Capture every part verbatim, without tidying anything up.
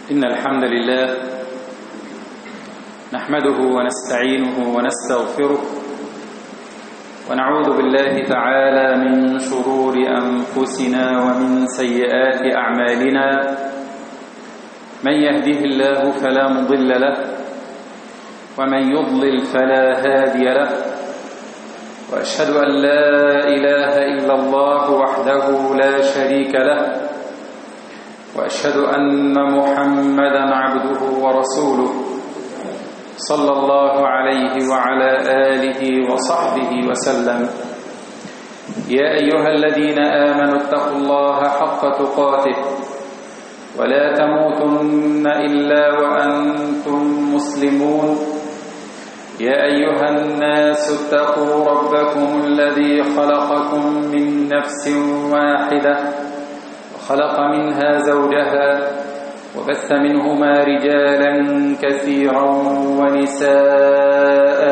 إن الحمد لله نحمده ونستعينه ونستغفره ونعوذ بالله تعالى من شرور أنفسنا ومن سيئات أعمالنا. من يهده الله فلا مضل له ومن يضلل فلا هادي له، وأشهد أن لا إله إلا الله وحده لا شريك له، وأشهد أن محمدًا عبده ورسوله صلى الله عليه وعلى آله وصحبه وسلم. يا أيها الذين آمنوا اتقوا الله حق تقاته ولا تموتن إلا وأنتم مسلمون. يا أيها الناس اتقوا ربكم الذي خلقكم من نفس واحدة وخلق منها زوجها وبث منهما رجالا كثيرا ونساء،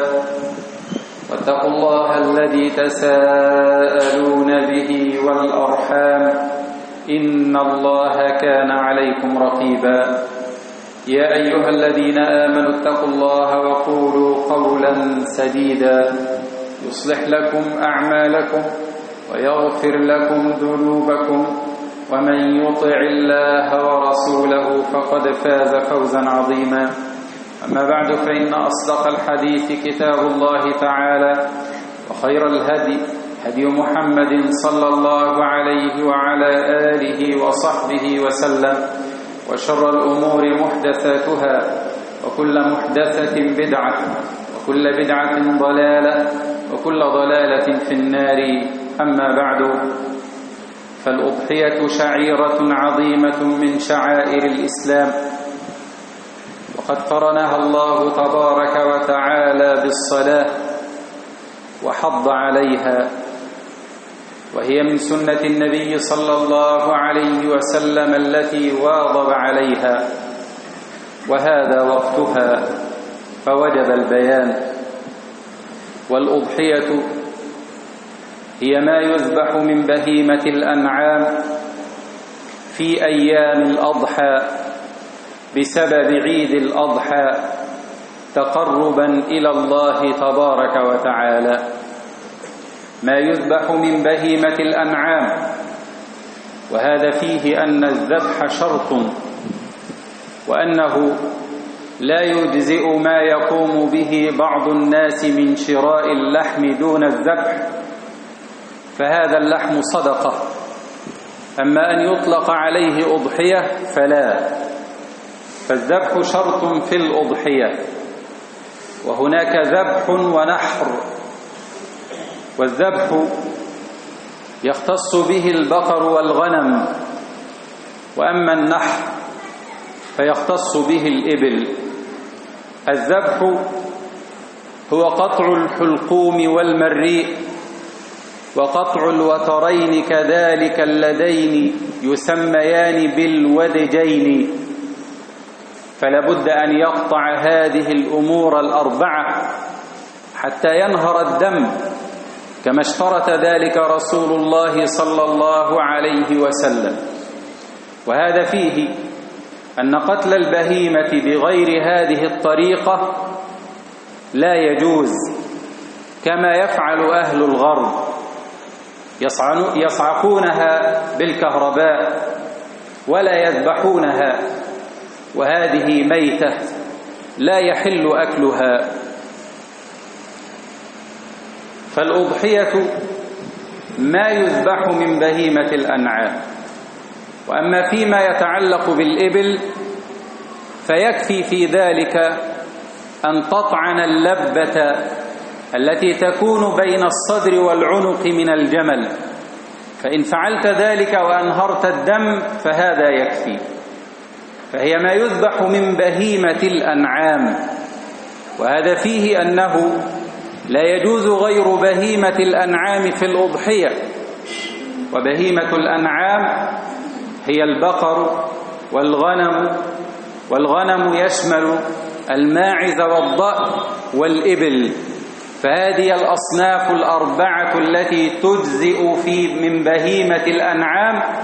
واتقوا الله الذي تساءلون به والأرحام إن الله كان عليكم رقيبا. يا أيها الذين آمنوا اتقوا الله وقولوا قولا سديدا يصلح لكم أعمالكم ويغفر لكم ذنوبكم، ومن يطع الله ورسوله فقد فاز فوزا عظيما. أما بعد، فإن أصدق الحديث كتاب الله تعالى، وخير الهدي هدي محمد صلى الله عليه وعلى آله وصحبه وسلم، وشر الأمور محدثاتها، وكل محدثة بدعة، وكل بدعة ضلالة، وكل ضلالة في النار. أما بعد، فالأضحية شعيرة عظيمة من شعائر الإسلام، وقد قرنها الله تبارك وتعالى بالصلاة وحض عليها، وهي من سنة النبي صلى الله عليه وسلم التي واظب عليها، وهذا وقتها فوجب البيان. والأضحية هي ما يذبح من بهيمة الأنعام في أيام الأضحى بسبب عيد الأضحى تقربا إلى الله تبارك وتعالى. ما يذبح من بهيمة الأنعام، وهذا فيه أن الذبح شرط، وأنه لا يجزئ ما يقوم به بعض الناس من شراء اللحم دون الذبح، فهذا اللحم صدقة. أما أن يطلق عليه أضحية فلا، فالذبح شرط في الأضحية. وهناك ذبح ونحر، والذبح يختص به البقر والغنم، وأما النحر فيختص به الإبل. الذبح هو قطع الحلقوم والمريء، وقطع الوترين كذلك اللذين يسميان بالودجين، فلا بد أن يقطع هذه الأمور الأربعة حتى ينهر الدم، كما اشترط ذلك رسول الله صلى الله عليه وسلم. وهذا فيه أن قتل البهيمة بغير هذه الطريقة لا يجوز، كما يفعل أهل الغرب، يصعقونها بالكهرباء ولا يذبحونها، وهذه ميتة لا يحل أكلها. فالأضحية ما يذبح من بهيمة الأنعام. وأما فيما يتعلق بالإبل فيكفي في ذلك أن تطعن اللبة التي تكون بين الصدر والعنق من الجمل، فإن فعلت ذلك وأنهرت الدم فهذا يكفي. فهي ما يذبح من بهيمة الأنعام، وهذا فيه أنه لا يجوز غير بهيمة الأنعام في الأضحية. وبهيمة الأنعام هي البقر والغنم، والغنم يشمل الماعز والضأن والإبل، فهذه الأصناف الأربعة التي تجزئ في من بهيمة الأنعام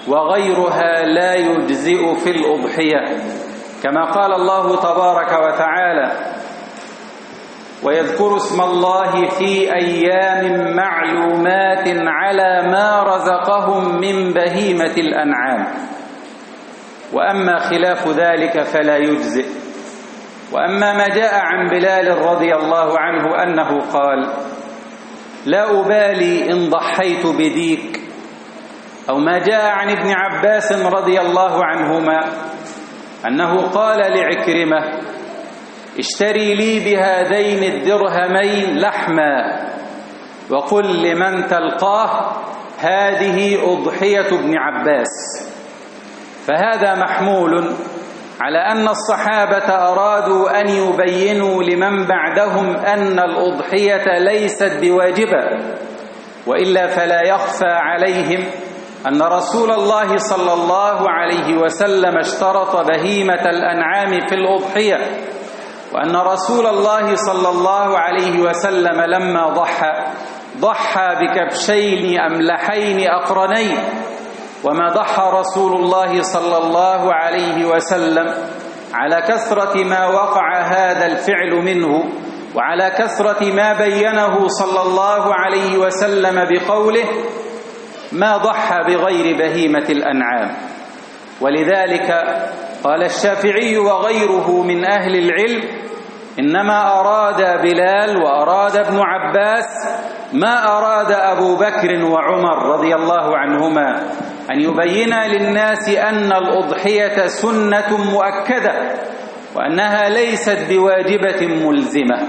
وغيرها لا يجزئ في الأضحية، كما قال الله تبارك وتعالى: ويذكر اسم الله في أيام معلومات على ما رزقهم من بهيمة الأنعام، وأما خلاف ذلك فلا يجزئ. وأما ما جاء عن بلال رضي الله عنه أنه قال: لا أبالي إن ضحيت بديك، أو ما جاء عن ابن عباس رضي الله عنهما أنه قال لعكرمة: اشتري لي بهذين الدرهمين لحما وقل لمن تلقاه هذه أضحية ابن عباس. فهذا محمول على أن الصحابة أرادوا أن يبينوا لمن بعدهم أن الأضحية ليست بواجبة، وإلا فلا يخفى عليهم أن رسول الله صلى الله عليه وسلم اشترط بهيمة الأنعام في الأضحية، وأن رسول الله صلى الله عليه وسلم لما ضحى ضحى بكبشين أملحين أقرنين، وما ضحى رسول الله صلى الله عليه وسلم على كثرة ما وقع هذا الفعل منه، وعلى كثرة ما بينه صلى الله عليه وسلم بقوله: ما ضحى بغير بهيمة الأنعام. ولذلك قال الشافعي وغيره من أهل العلم: إنما أراد بلال وأراد ابن عباس ما أراد أبو بكر وعمر رضي الله عنهما، أن يبين للناس أن الأضحية سنة مؤكدة، وأنها ليست بواجبة ملزمة.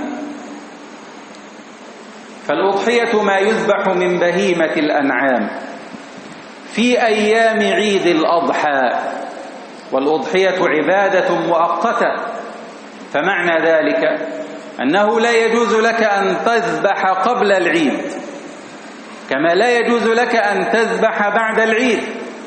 فالأضحية ما يذبح من بهيمة الأنعام في أيام عيد الأضحى، والأضحية عبادة مؤقتة، فمعنى ذلك أنه لا يجوز لك أن تذبح قبل العيد، كما لا يجوز لك أن تذبح بعد العيد.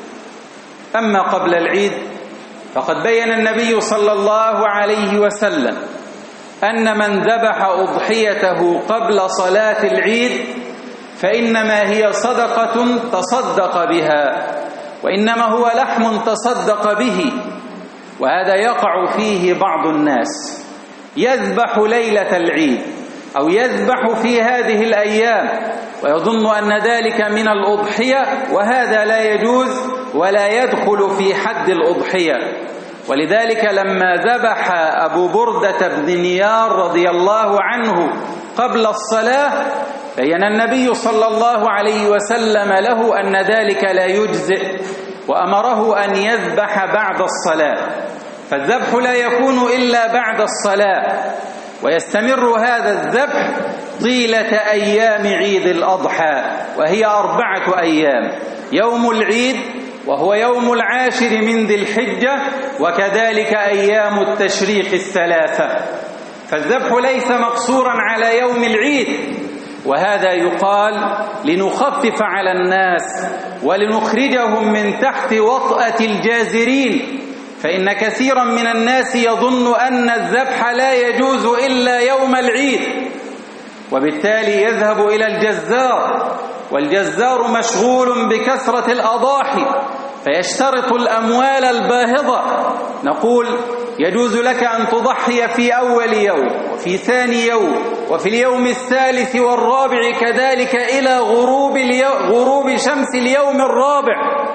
أما قبل العيد فقد بين النبي صلى الله عليه وسلم أن من ذبح أضحيته قبل صلاة العيد فإنما هي صدقة تصدق بها، وإنما هو لحم تصدق به. وهذا يقع فيه بعض الناس، يذبح ليلة العيد أو يذبح في هذه الأيام ويظن أن ذلك من الأضحية، وهذا لا يجوز ولا يدخل في حد الأضحية. ولذلك لما ذبح أبو بردة بن نيار رضي الله عنه قبل الصلاة بين النبي صلى الله عليه وسلم له أن ذلك لا يجزئ، وأمره أن يذبح بعد الصلاة. فالذبح لا يكون إلا بعد الصلاة، ويستمر هذا الذبح طيلة أيام عيد الأضحى، وهي أربعة أيام: يوم العيد وهو يوم العاشر من ذي الحجة، وكذلك أيام التشريق الثلاثة. فالذبح ليس مقصورا على يوم العيد، وهذا يقال لنخفف على الناس ولنخرجهم من تحت وطأة الجازرين، فإن كثيرا من الناس يظن أن الذبح لا يجوز إلا يوم العيد، وبالتالي يذهب إلى الجزار، والجزار مشغول بكثرة الأضاحي فيشترط الأموال الباهظة. نقول: يجوز لك أن تضحي في أول يوم وفي ثاني يوم وفي اليوم الثالث والرابع كذلك إلى غروب, غروب شمس اليوم الرابع.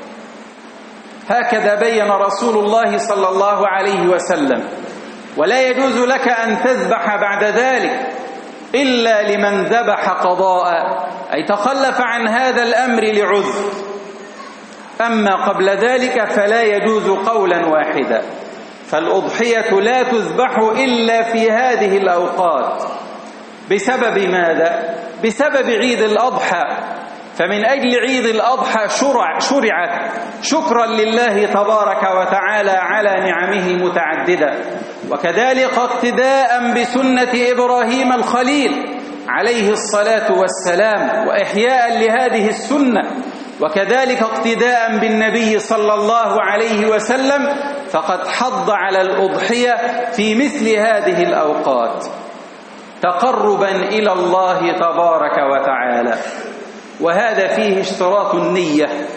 هكذا بين رسول الله صلى الله عليه وسلم. ولا يجوز لك أن تذبح بعد ذلك إلا لمن ذبح قضاء، أي تخلف عن هذا الأمر لعذر. أما قبل ذلك فلا يجوز قولا واحدا. فالأضحية لا تذبح إلا في هذه الأوقات. بسبب ماذا؟ بسبب عيد الأضحى. فمن أجل عيد الأضحى شرع شرعت شكرا لله تبارك وتعالى على نعمه المتعددة، وكذلك اقتداء بسنة إبراهيم الخليل عليه الصلاة والسلام وإحياء لهذه السنة، وكذلك اقتداء بالنبي صلى الله عليه وسلم، فقد حض على الأضحية في مثل هذه الأوقات تقربا إلى الله تبارك وتعالى. وهذا فيه اشتراط النية،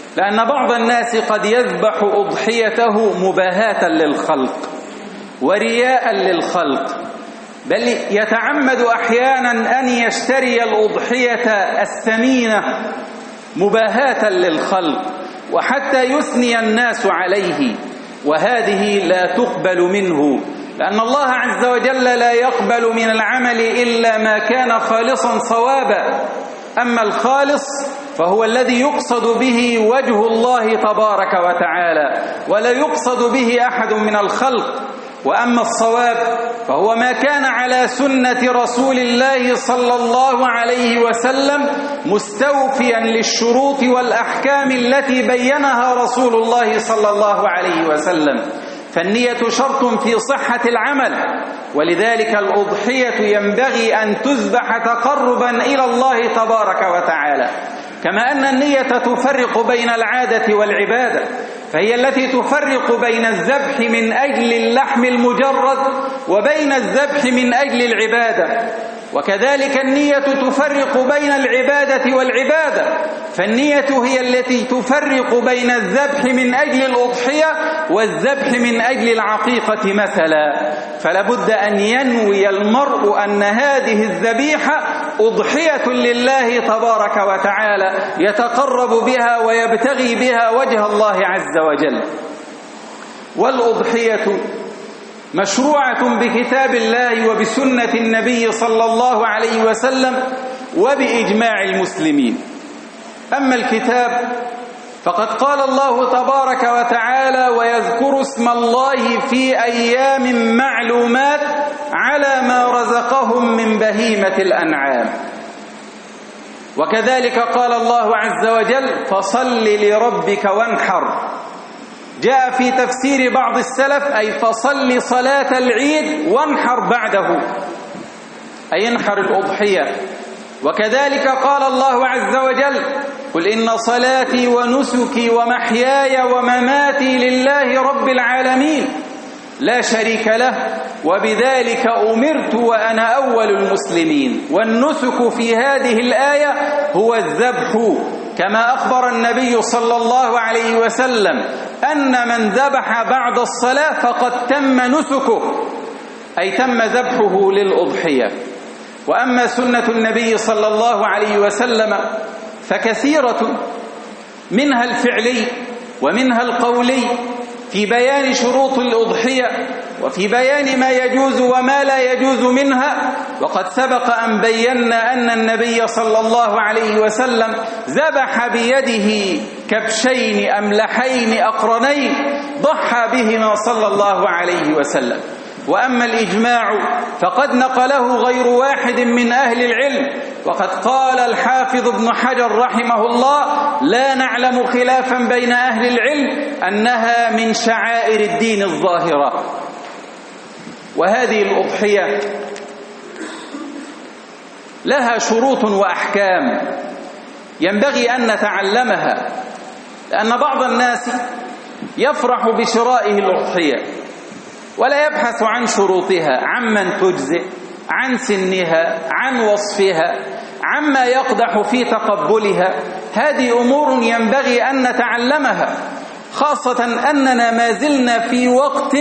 لأن بعض الناس قد يذبح أضحيته مباهاة للخلق ورياء للخلق، بل يتعمد أحيانا أن يشتري الأضحية الثمينة مباهاة للخلق وحتى يثني الناس عليه، وهذه لا تقبل منه، لأن الله عز وجل لا يقبل من العمل إلا ما كان خالصا صوابا. أما الخالص فهو الذي يقصد به وجه الله تبارك وتعالى ولا يقصد به أحد من الخلق. وأما الصواب فهو ما كان على سنة رسول الله صلى الله عليه وسلم مستوفيا للشروط والأحكام التي بينها رسول الله صلى الله عليه وسلم. فالنية شرط في صحة العمل، ولذلك الأضحية ينبغي أن تذبح تقربا إلى الله تبارك وتعالى. كما أن النية تفرق بين العادة والعبادة، فهي التي تفرق بين الذبح من أجل اللحم المجرد وبين الذبح من أجل العبادة. وكذلك النية تفرق بين العبادة والعبادة، فالنية هي التي تفرق بين الذبح من أجل الأضحية والذبح من أجل العقيقة مثلا. فلا بد أن ينوي المرء أن هذه الذبيحة أضحية لله تبارك وتعالى يتقرب بها ويبتغي بها وجه الله عز وجل. والأضحية مشروعة بكتاب الله وبسنة النبي صلى الله عليه وسلم وبإجماع المسلمين. أما الكتاب فقد قال الله تبارك وتعالى: ويذكر اسم الله في أيام معلومات على ما رزقهم من بهيمة الأنعام. وكذلك قال الله عز وجل: فصل لربك وانحر. جاء في تفسير بعض السلف أي فصل صلاة العيد وانحر بعده، أي انحر الأضحية. وكذلك قال الله عز وجل: قل إن صلاتي ونسكي ومحياي ومماتي لله رب العالمين لا شريك له وبذلك أمرت وأنا أول المسلمين. والنسك في هذه الآية هو الذبح، كما أخبر النبي صلى الله عليه وسلم أن من ذبح بعد الصلاة فقد تم نسكه، أي تم ذبحه للأضحية. وأما سنة النبي صلى الله عليه وسلم فكثيرة، منها الفعلي ومنها القولي في بيان شروط الأضحية وفي بيان ما يجوز وما لا يجوز منها. وقد سبق أن بينا أن النبي صلى الله عليه وسلم ذبح بيده كبشين أملحين أقرنين ضحى بهما صلى الله عليه وسلم. وأما الإجماع فقد نقله غير واحد من أهل العلم، وقد قال الحافظ ابن حجر رحمه الله: لا نعلم خلافا بين أهل العلم أنها من شعائر الدين الظاهرة. وهذه الأضحية لها شروط وأحكام ينبغي أن نتعلمها، لأن بعض الناس يفرح بشرائه الأضحية ولا يبحث عن شروطها، عمن تجزئ، عن سنها، عن وصفها، عما يقدح في تقبلها. هذه أمور ينبغي أن نتعلمها، خاصة أننا ما زلنا في وقت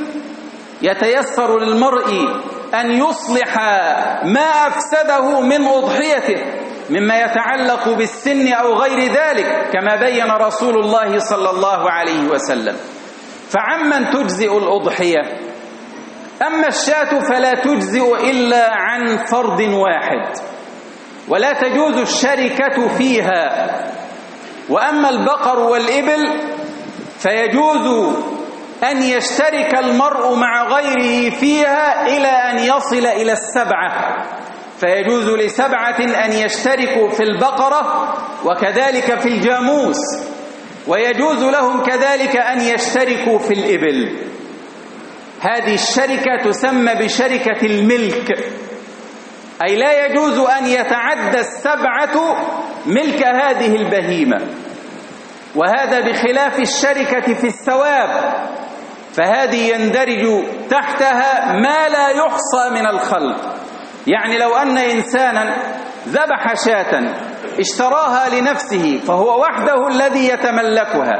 يتيسر للمرء أن يصلح ما أفسده من أضحيته مما يتعلق بالسن أو غير ذلك، كما بين رسول الله صلى الله عليه وسلم. فعمن تجزئ الأضحية؟ أما الشاة فلا تجزئ إلا عن فرد واحد ولا تجوز الشركة فيها. وأما البقر والإبل فيجوز أن يشترك المرء مع غيره فيها إلى أن يصل إلى السبعة، فيجوز لسبعة أن يشتركوا في البقرة وكذلك في الجاموس، ويجوز لهم كذلك أن يشتركوا في الإبل. هذه الشركة تسمى بشركة الملك، أي لا يجوز أن يتعدى السبعة ملك هذه البهيمة. وهذا بخلاف الشركة في الثواب، فهذه يندرج تحتها ما لا يحصى من الخلق. يعني لو أن إنسانا ذبح شاة اشتراها لنفسه فهو وحده الذي يتملكها،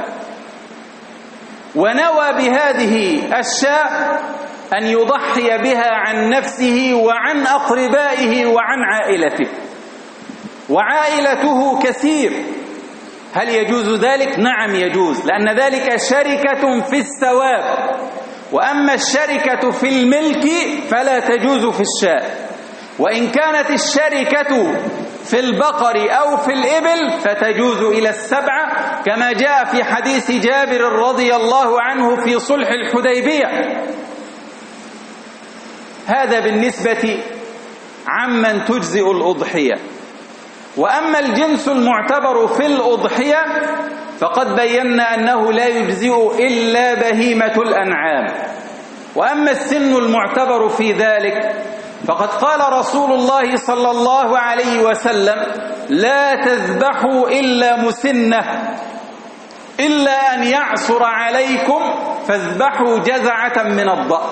ونوى بهذه الشاة أن يضحي بها عن نفسه وعن أقربائه وعن عائلته، وعائلته كثير، هل يجوز ذلك؟ نعم يجوز، لأن ذلك شركة في الثواب، وأما الشركة في الملك فلا تجوز في الشاة. وإن كانت الشركة في البقر أو في الإبل فتجوز إلى السبعة، كما جاء في حديث جابر رضي الله عنه في صلح الحديبية. هذا بالنسبة عمن تجزئ الأضحية. وأما الجنس المعتبر في الأضحية فقد بينا أنه لا يجزئ إلا بهيمة الأنعام. وأما السن المعتبر في ذلك فقد قال رسول الله صلى الله عليه وسلم: لا تذبحوا إلا مسنة، إلا أن يعصر عليكم فاذبحوا جزعة من الضأن.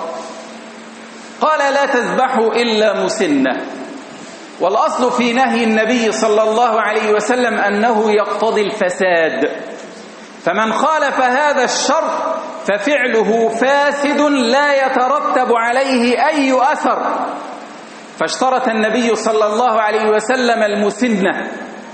قال: لا تذبحوا إلا مسنة. والأصل في نهي النبي صلى الله عليه وسلم أنه يقتضي الفساد، فمن خالف هذا الشرط ففعله فاسد لا يترتب عليه أي أثر. فاشترط النبي صلى الله عليه وسلم المسنة،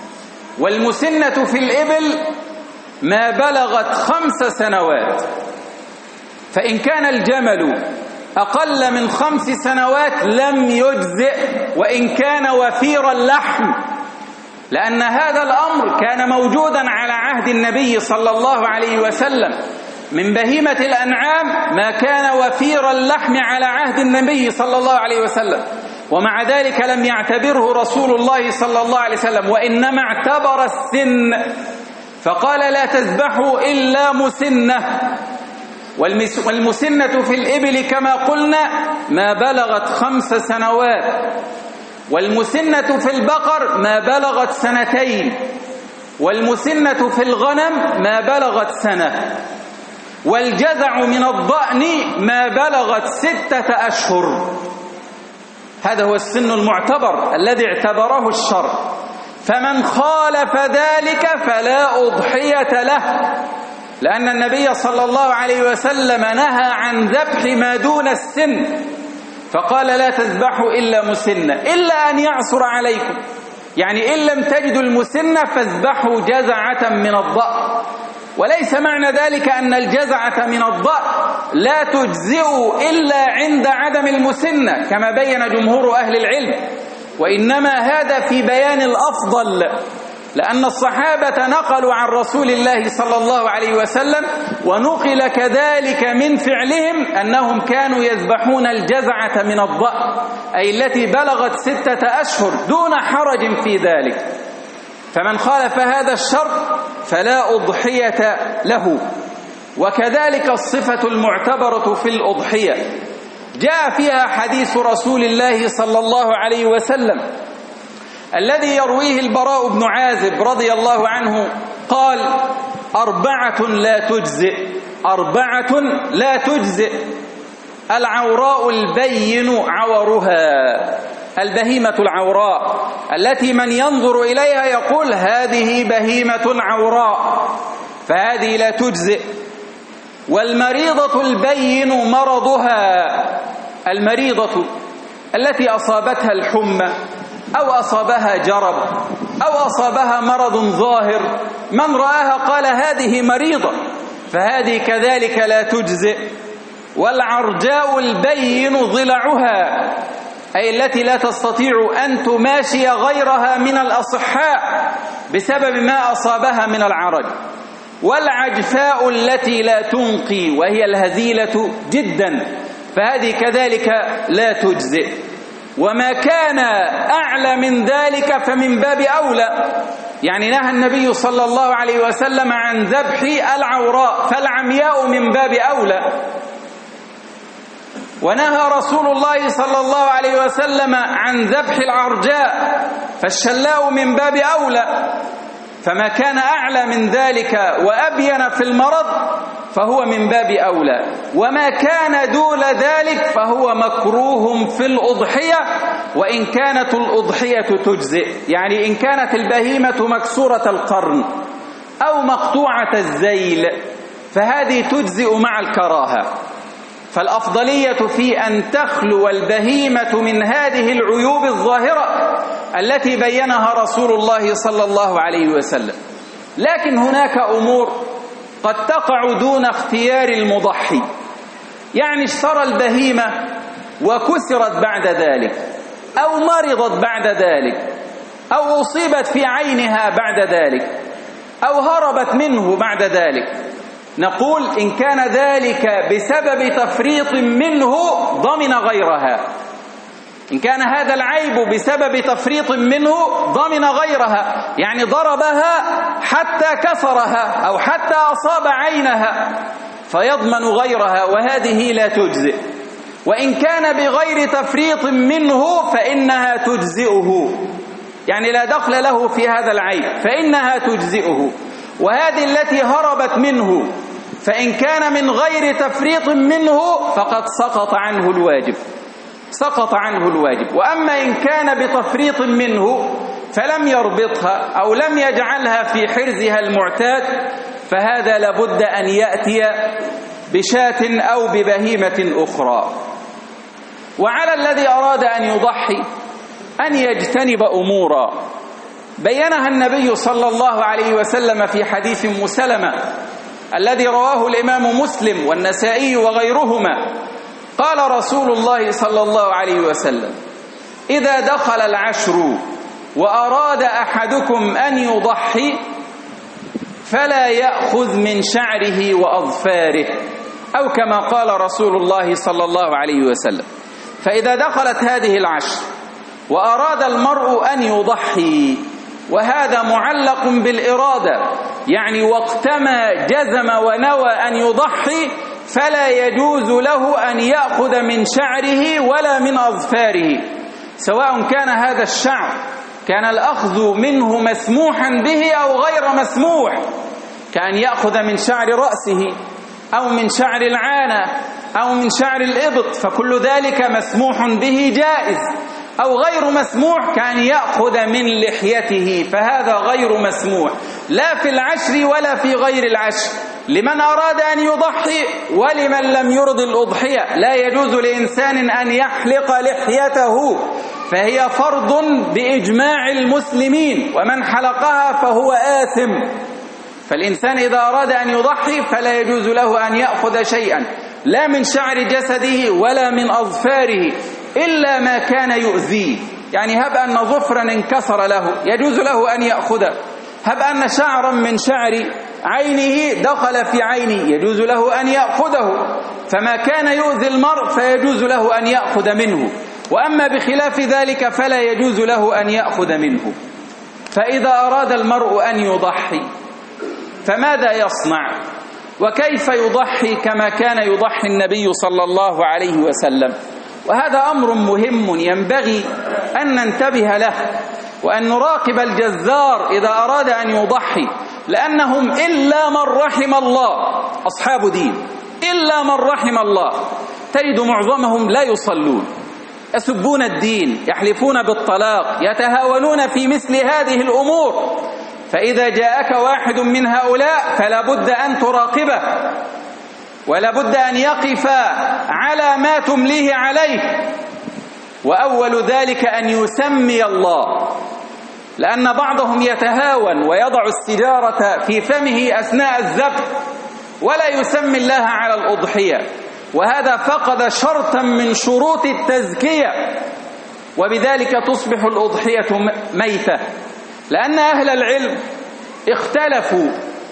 والمسنة في الإبل ما بلغت خمس سنوات، فإن كان الجمل أقل من خمس سنوات لم يجزئ وإن كان وفير اللحم، لأن هذا الأمر كان موجودا على عهد النبي صلى الله عليه وسلم. من بهيمة الأنعام ما كان وفير اللحم على عهد النبي صلى الله عليه وسلم، ومع ذلك لم يعتبره رسول الله صلى الله عليه وسلم، وإنما اعتبر السن فقال: لا تذبحوا إلا مسنة. والمسنة في الإبل كما قلنا ما بلغت خمس سنوات، والمسنة في البقر ما بلغت سنتين، والمسنة في الغنم ما بلغت سنة، والجذع من الضأن ما بلغت ستة أشهر. هذا هو السن المعتبر الذي اعتبره الشرع. فمن خالف ذلك فلا أضحية له، لأن النبي صلى الله عليه وسلم نهى عن ذبح ما دون السن، فقال: لا تذبحوا إلا مسنة، إلا أن يعصر عليكم، يعني إن لم تجدوا المسنة فاذبحوا جزعة من الضأن. وليس معنى ذلك أن الجزعة من الضأن لا تجزئ إلا عند عدم المسنة كما بين جمهور أهل العلم، وإنما هذا في بيان الأفضل، لأن الصحابة نقلوا عن رسول الله صلى الله عليه وسلم، ونقل كذلك من فعلهم أنهم كانوا يذبحون الجزعة من الضأن، أي التي بلغت ستة أشهر دون حرج في ذلك. فمن خالف هذا الشرط فلا أضحية له. وكذلك الصفة المعتبرة في الأضحية جاء فيها حديث رسول الله صلى الله عليه وسلم الذي يرويه البراء بن عازب رضي الله عنه قال: أربعة لا تجزئ، أربعة لا تجزئ: العوراء البين عورها، البهيمة العوراء التي من ينظر إليها يقول هذه بهيمة عوراء، فهذه لا تجزئ. والمريضة البين مرضها، المريضة التي أصابتها الحمى أو أصابها جرب أو أصابها مرض ظاهر، من رآها قال هذه مريضة، فهذه كذلك لا تجزئ. والعرجاء البين ضلعها، أي التي لا تستطيع أن تماشي غيرها من الأصحاء بسبب ما أصابها من العرج. والعجفاء التي لا تنقي، وهي الهزيلة جدا، فهذه كذلك لا تجزئ. وما كان أعلى من ذلك فمن باب أولى، يعني نهى النبي صلى الله عليه وسلم عن ذبح العوراء، فالعمياء من باب أولى. ونهى رسول الله صلى الله عليه وسلم عن ذبح العرجاء، فالشلاء من باب أولى. فما كان أعلى من ذلك وأبين في المرض فهو من باب أولى، وما كان دون ذلك فهو مكروه في الأضحية، وإن كانت الأضحية تجزئ، يعني إن كانت البهيمة مكسورة القرن أو مقطوعة الذيل فهذه تجزئ مع الكراهة. فالأفضلية في أن تخلو البهيمة من هذه العيوب الظاهرة التي بينها رسول الله صلى الله عليه وسلم. لكن هناك أمور قد تقع دون اختيار المضحي، يعني اشترى البهيمة وكسرت بعد ذلك أو مرضت بعد ذلك أو أصيبت في عينها بعد ذلك أو هربت منه بعد ذلك، نقول إن كان ذلك بسبب تفريط منه ضمن غيرها. إن كان هذا العيب بسبب تفريط منه ضمن غيرها، يعني ضربها حتى كسرها أو حتى أصاب عينها فيضمن غيرها، وهذه لا تجزئ. وإن كان بغير تفريط منه فإنها تجزئه، يعني لا دخل له في هذا العيب فإنها تجزئه. وهذه التي هربت منه فإن كان من غير تفريط منه فقد سقط عنه الواجب سقط عنه الواجب. وأما إن كان بتفريط منه فلم يربطها أو لم يجعلها في حرزها المعتاد فهذا لابد أن يأتي بشاة أو ببهيمة أخرى. وعلى الذي أراد أن يضحي أن يجتنب أمورا بينها النبي صلى الله عليه وسلم في حديث أم سلمة الذي رواه الإمام مسلم والنسائي وغيرهما. قال رسول الله صلى الله عليه وسلم: إذا دخل العشر وأراد أحدكم أن يضحي فلا يأخذ من شعره وأظفاره، أو كما قال رسول الله صلى الله عليه وسلم. فإذا دخلت هذه العشر وأراد المرء أن يضحي، وهذا معلق بالإرادة، يعني وقتما جزم ونوى أن يضحي فلا يجوز له أن يأخذ من شعره ولا من أظفاره، سواء كان هذا الشعر كان الأخذ منه مسموحا به أو غير مسموح، كأن يأخذ من شعر رأسه أو من شعر العانة أو من شعر الإبط، فكل ذلك مسموح به جائز، أو غير مسموح كأن يأخذ من لحيته فهذا غير مسموح، لا في العشر ولا في غير العشر، لمن أراد أن يضحي ولمن لم يرد الأضحية. لا يجوز لإنسان أن يحلق لحيته، فهي فرض بإجماع المسلمين، ومن حلقها فهو آثم. فالإنسان إذا أراد أن يضحي فلا يجوز له أن يأخذ شيئا لا من شعر جسده ولا من أظفاره إلا ما كان يؤذيه، يعني هب أن ظفرا انكسر له يجوز له أن يأخذه، هب أن شعرا من شعر عينه دخل في عينه يجوز له أن يأخذه، فما كان يؤذي المرء فيجوز له أن يأخذ منه، وأما بخلاف ذلك فلا يجوز له أن يأخذ منه. فإذا أراد المرء أن يضحي فماذا يصنع؟ وكيف يضحي كما كان يضحي النبي صلى الله عليه وسلم؟ وهذا أمر مهم ينبغي أن ننتبه له، وأن نراقب الجزار إذا أراد أن يضحي، لأنهم إلا من رحم الله أصحاب دين، إلا من رحم الله، تجد معظمهم لا يصلون، يسبون الدين، يحلفون بالطلاق، يتهاونون في مثل هذه الأمور. فإذا جاءك واحد من هؤلاء فلا بد أن تراقبه، ولا بد أن يقف على ما تمليه عليه، وأول ذلك أن يسمي الله، لأن بعضهم يتهاون ويضع السجارة في فمه أثناء الذبح ولا يسمي الله على الأضحية، وهذا فقد شرطا من شروط التزكية، وبذلك تصبح الأضحية ميتة. لأن أهل العلم اختلفوا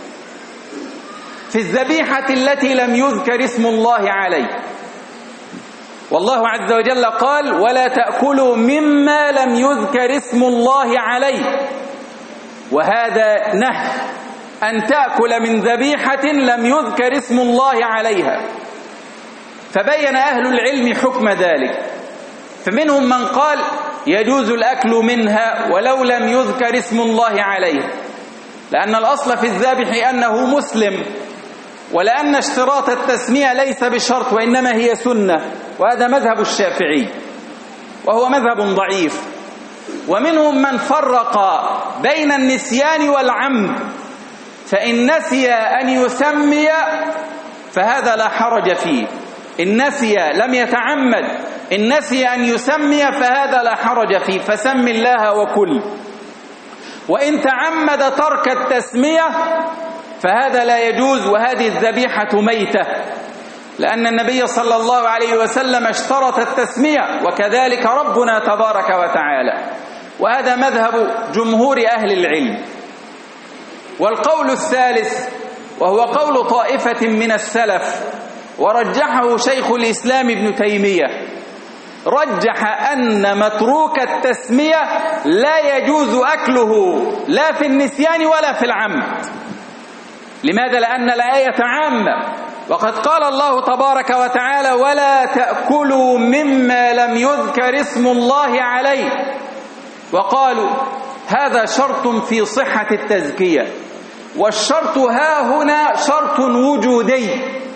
في الذبيحة التي لم يذكر اسم الله عليه، والله عز وجل قال: ولا تأكلوا مما لم يذكر اسم الله عليه، وهذا نهي أن تأكل من ذبيحة لم يذكر اسم الله عليها. فبين أهل العلم حكم ذلك، فمنهم من قال يجوز الأكل منها ولو لم يذكر اسم الله عليه، لأن الأصل في الذابح أنه مسلم، ولأن اشتراط التسمية ليس بشرط وإنما هي سنة، وهذا مذهب الشافعي. وهو مذهب ضعيف. ومنهم من فرق بين النسيان والعمد، فإن نسي أن يسمي فهذا لا حرج فيه، إن نسي لم يتعمد، إن نسي أن يسمي فهذا لا حرج فيه، فسم الله وكل. وإن تعمد ترك التسمية فهذا لا يجوز، وهذه الذبيحة ميتة، لأن النبي صلى الله عليه وسلم اشترط التسمية، وكذلك ربنا تبارك وتعالى. وهذا مذهب جمهور أهل العلم. والقول الثالث وهو قول طائفة من السلف ورجحه شيخ الإسلام ابن تيمية، رجح أن متروك التسمية لا يجوز أكله لا في النسيان ولا في العمد. لماذا؟ لأن الآية عامة، وقد قال الله تبارك وتعالى: ولا تأكلوا مما لم يذكر اسم الله عليه. وقالوا هذا شرط في صحة التزكية، والشرط ها هنا شرط وجودي،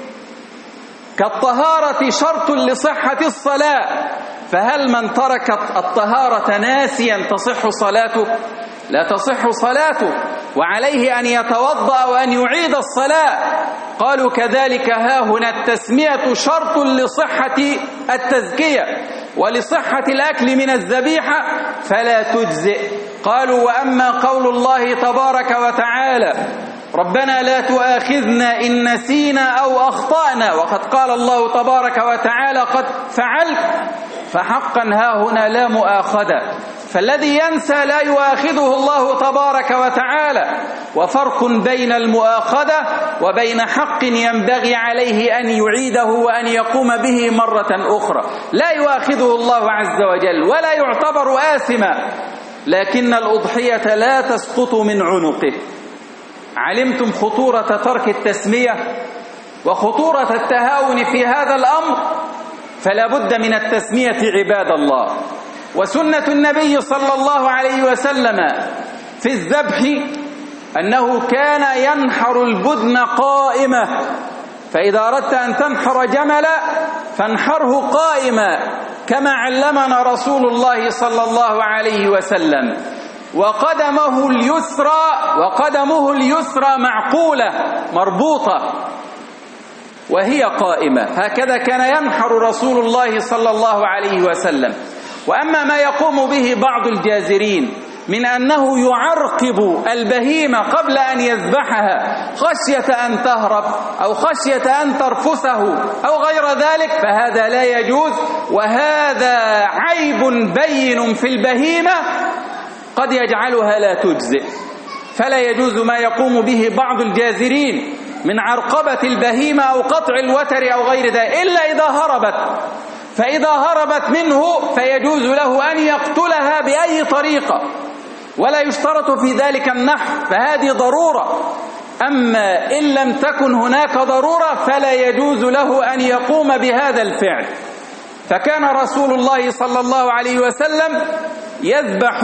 كالطهارة شرط لصحة الصلاة، فهل من ترك الطهارة ناسيا تصح صلاته؟ لا تصح صلاته، وعليه أن يتوضأ وأن يعيد الصلاة. قالوا كذلك ها هنا التسمية شرط لصحة التزكية ولصحة الأكل من الذبيحة فلا تجزئ. قالوا وأما قول الله تبارك وتعالى: ربنا لا تؤاخذنا إن نسينا أو أخطأنا، وقد قال الله تبارك وتعالى: قد فعلت، فحقا ها هنا لا مؤاخذة، فالذي ينسى لا يؤاخذه الله تبارك وتعالى. وفرق بين المؤاخذة وبين حق ينبغي عليه أن يعيده وأن يقوم به مرة أخرى. لا يؤاخذه الله عز وجل ولا يعتبر آثما، لكن الأضحية لا تسقط من عنقه. علمتم خطورة ترك التسمية وخطورة التهاون في هذا الأمر، فلا بد من التسمية عباد الله. وسنة النبي صلى الله عليه وسلم في الذبح أنه كان ينحر البدن قائمة، فإذا أردت أن تنحر جملا فانحره قائما، كما علمنا رسول الله صلى الله عليه وسلم. وقدمه اليسرى وقدمه اليسرى معقولة مربوطة وهي قائمة، هكذا كان ينحر رسول الله صلى الله عليه وسلم. وأما ما يقوم به بعض الجازرين من أنه يعرقب البهيمة قبل أن يذبحها خشية أن تهرب أو خشية أن ترفسه أو غير ذلك، فهذا لا يجوز، وهذا عيب بين في البهيمة قد يجعلها لا تجزئ. فلا يجوز ما يقوم به بعض الجازرين من عرقبة البهيمة أو قطع الوتر أو غير ذلك، إلا إذا هربت، فإذا هربت منه فيجوز له أن يقتلها بأي طريقة، ولا يشترط في ذلك النحر، فهذه ضرورة. أما إن لم تكن هناك ضرورة فلا يجوز له أن يقوم بهذا الفعل. فكان رسول الله صلى الله عليه وسلم يذبح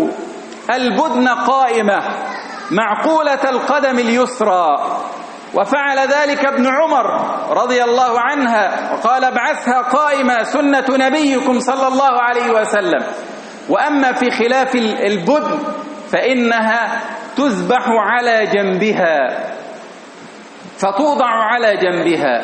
البدن قائمة معقولة القدم اليسرى، وفعل ذلك ابن عمر رضي الله عنها وقال: ابعثها قائمة سنة نبيكم صلى الله عليه وسلم. وأما في خلاف البدن فإنها تذبح على جنبها، فتوضع على جنبها،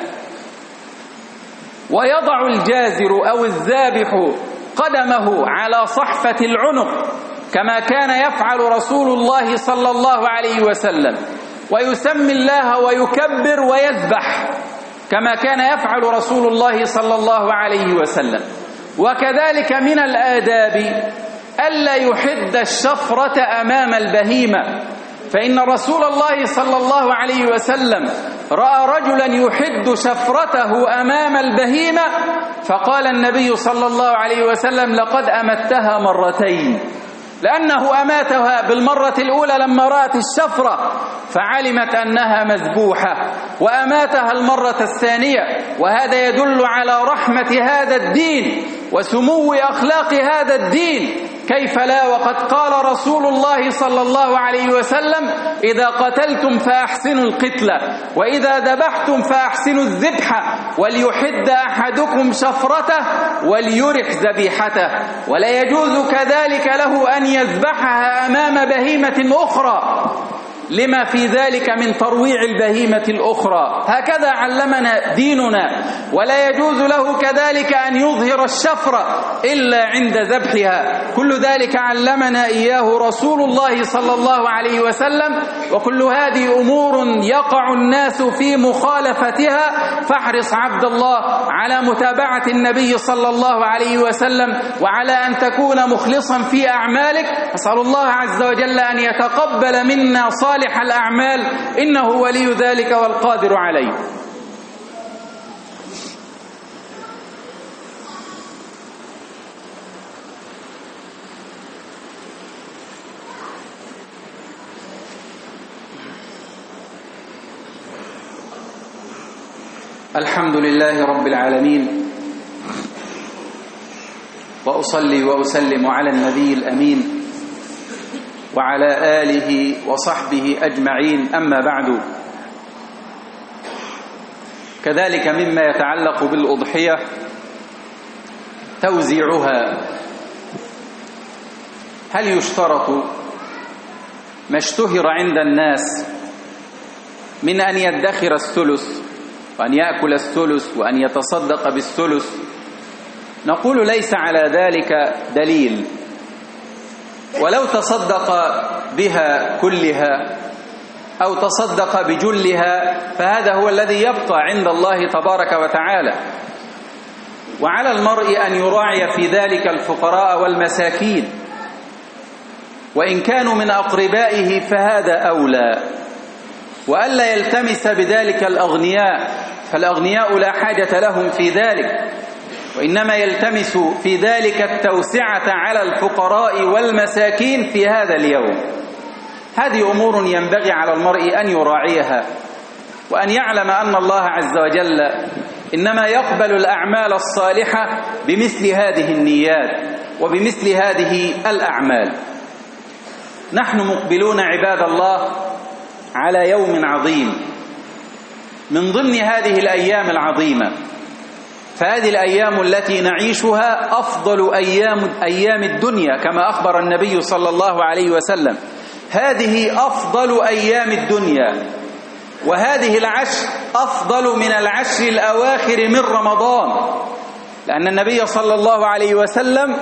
ويضع الجازر أو الذابح قدمه على صحفة العنق كما كان يفعل رسول الله صلى الله عليه وسلم، ويسمي الله ويكبر ويذبح كما كان يفعل رسول الله صلى الله عليه وسلم. وكذلك من الآداب ألا يحد الشفرة أمام البهيمة، فإن رسول الله صلى الله عليه وسلم رأى رجلا يحد شفرته أمام البهيمة، فقال النبي صلى الله عليه وسلم: لقد أمتها مرتين، لأنه أماتها بالمرة الأولى لما رأت الشفرة فعلمت أنها مذبوحة، وأماتها المرة الثانية. وهذا يدل على رحمة هذا الدين وسمو أخلاق هذا الدين، كيف لا وقد قال رسول الله صلى الله عليه وسلم إذا قتلتم فأحسنوا القتلة وإذا ذبحتم فأحسنوا الذبحة وليحد أحدكم شفرته وليرح ذبيحته ولا يجوز كذلك له أن يذبحها أمام بهيمة أخرى لما في ذلك من ترويع البهيمة الأخرى. هكذا علمنا ديننا. ولا يجوز له كذلك أن يظهر الشفرة إلا عند ذبحها. كل ذلك علمنا إياه رسول الله صلى الله عليه وسلم. وكل هذه أمور يقع الناس في مخالفتها، فاحرص عبد الله على متابعة النبي صلى الله عليه وسلم وعلى أن تكون مخلصا في أعمالك. أسأل الله عز وجل أن يتقبل منا صالح الأعمال، إنه ولي ذلك والقادر عليه. الحمد لله رب العالمين، وأصلي وأسلم على النبي الأمين وعلى آله وصحبه أجمعين، أما بعد. كذلك مما يتعلق بالأضحية توزيعها. هل يشترط ما اشتهر عند الناس من أن يدخر الثلث وأن يأكل الثلث وأن يتصدق بالثلث؟ نقول ليس على ذلك دليل، ولو تصدق بها كلها أو تصدق بجلها فهذا هو الذي يبقى عند الله تبارك وتعالى. وعلى المرء أن يراعي في ذلك الفقراء والمساكين، وإن كانوا من أقربائه فهذا أولى، وألا يلتمس بذلك الأغنياء، فالأغنياء لا حاجة لهم في ذلك، وإنما يلتمس في ذلك التوسعة على الفقراء والمساكين في هذا اليوم. هذه أمور ينبغي على المرء أن يراعيها، وأن يعلم أن الله عز وجل إنما يقبل الأعمال الصالحة بمثل هذه النيات وبمثل هذه الأعمال. نحن مقبلون عباد الله على يوم عظيم من ضمن هذه الأيام العظيمة، فهذه الأيام التي نعيشها أفضل أيام أيام الدنيا كما أخبر النبي صلى الله عليه وسلم. هذه أفضل أيام الدنيا، وهذه العشر أفضل من العشر الأواخر من رمضان، لأن النبي صلى الله عليه وسلم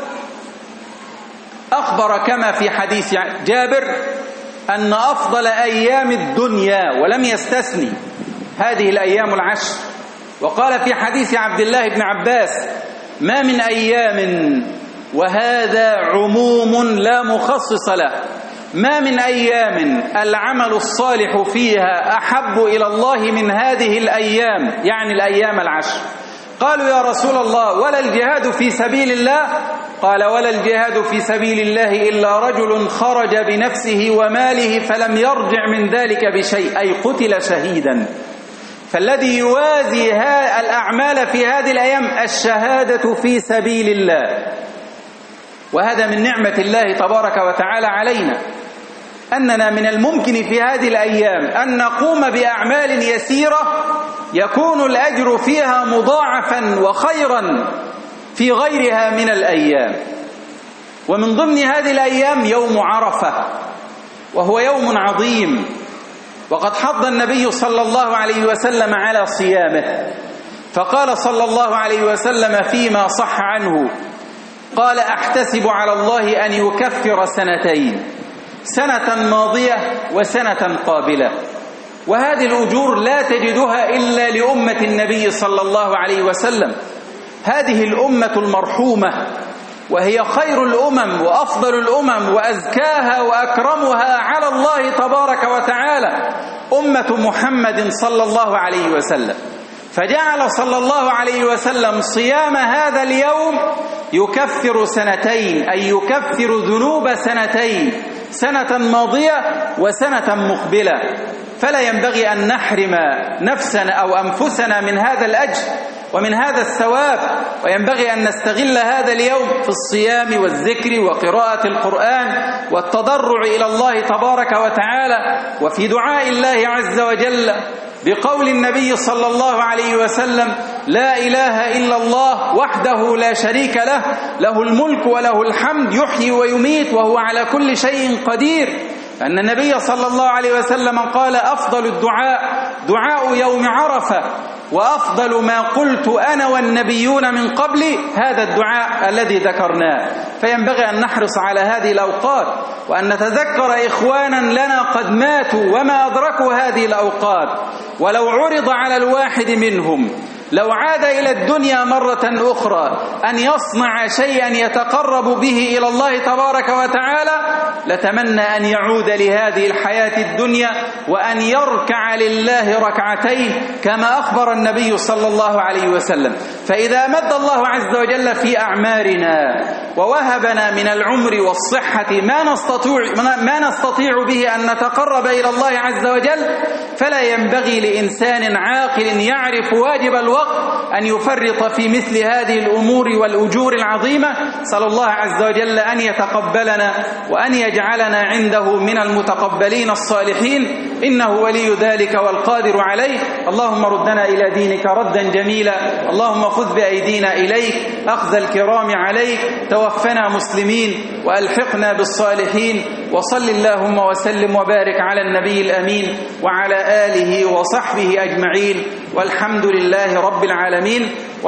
أخبر كما في حديث جابر أن أفضل أيام الدنيا، ولم يستثني هذه الأيام العشر. وقال في حديث عبد الله بن عباس: ما من أيام، وهذا عموم لا مخصص له، ما من أيام العمل الصالح فيها أحب إلى الله من هذه الأيام، يعني الأيام العشر. قالوا يا رسول الله ولا الجهاد في سبيل الله؟ قال ولا الجهاد في سبيل الله إلا رجل خرج بنفسه وماله فلم يرجع من ذلك بشيء، أي قتل شهيدا. فالذي يوازي الأعمال في هذه الأيام الشهادة في سبيل الله، وهذا من نعمة الله تبارك وتعالى علينا، أننا من الممكن في هذه الأيام أن نقوم بأعمال يسيرة يكون الأجر فيها مضاعفا وخيرا في غيرها من الأيام. ومن ضمن هذه الأيام يوم عرفة، وهو يوم عظيم، وقد حض النبي صلى الله عليه وسلم على صيامه، فقال صلى الله عليه وسلم فيما صح عنه، قال أحتسب على الله أن يكفر سنتين، سنة ماضية وسنة قابلة. وهذه الأجور لا تجدها إلا لأمة النبي صلى الله عليه وسلم. هذه الأمة المرحومة، وهي خير الأمم وأفضل الأمم وأزكاها وأكرمها على الله تبارك وتعالى، أمة محمد صلى الله عليه وسلم. فجعل صلى الله عليه وسلم صيام هذا اليوم يكفر سنتين، أي يكفر ذنوب سنتين، سنة ماضية وسنة مقبلة. فلا ينبغي أن نحرم نفسنا أو أنفسنا من هذا الأجر، ومن هذا الثواب، وينبغي أن نستغل هذا اليوم في الصيام والذكر وقراءة القرآن والتضرع إلى الله تبارك وتعالى، وفي دعاء الله عز وجل بقول النبي صلى الله عليه وسلم: لا إله إلا الله وحده لا شريك له، له الملك وله الحمد يحيي ويميت وهو على كل شيء قدير. أن النبي صلى الله عليه وسلم قال: أفضل الدعاء دعاء يوم عرفة، وأفضل ما قلت أنا والنبيون من قبلي هذا الدعاء الذي ذكرناه. فينبغي أن نحرص على هذه الأوقات، وأن نتذكر إخوانا لنا قد ماتوا وما أدركوا هذه الأوقات، ولو عرض على الواحد منهم لو عاد إلى الدنيا مرة أخرى أن يصنع شيئا يتقرب به إلى الله تبارك وتعالى لتمنى أن يعود لهذه الحياة الدنيا وأن يركع لله ركعتين كما أخبر النبي صلى الله عليه وسلم. فإذا مد الله عز وجل في أعمارنا ووهبنا من العمر والصحة ما نستطيع, ما نستطيع به أن نتقرب إلى الله عز وجل، فلا ينبغي لإنسان عاقل يعرف واجب الوقت أن يفرط في مثل هذه الأمور والأجور العظيمة. صلى الله عز وجل أن يتقبلنا وأن يجعلنا عنده من المتقبلين الصالحين، إنه ولي ذلك والقادر عليه. اللهم ردنا إلى دينك ردا جميلا، اللهم خذ بأيدينا إليك أخذ الكرام عليك، توفنا مسلمين وألحقنا بالصالحين. وصل اللهم وسلم وبارك على النبي الأمين وعلى آله وصحبه أجمعين، والحمد لله رب العالمين.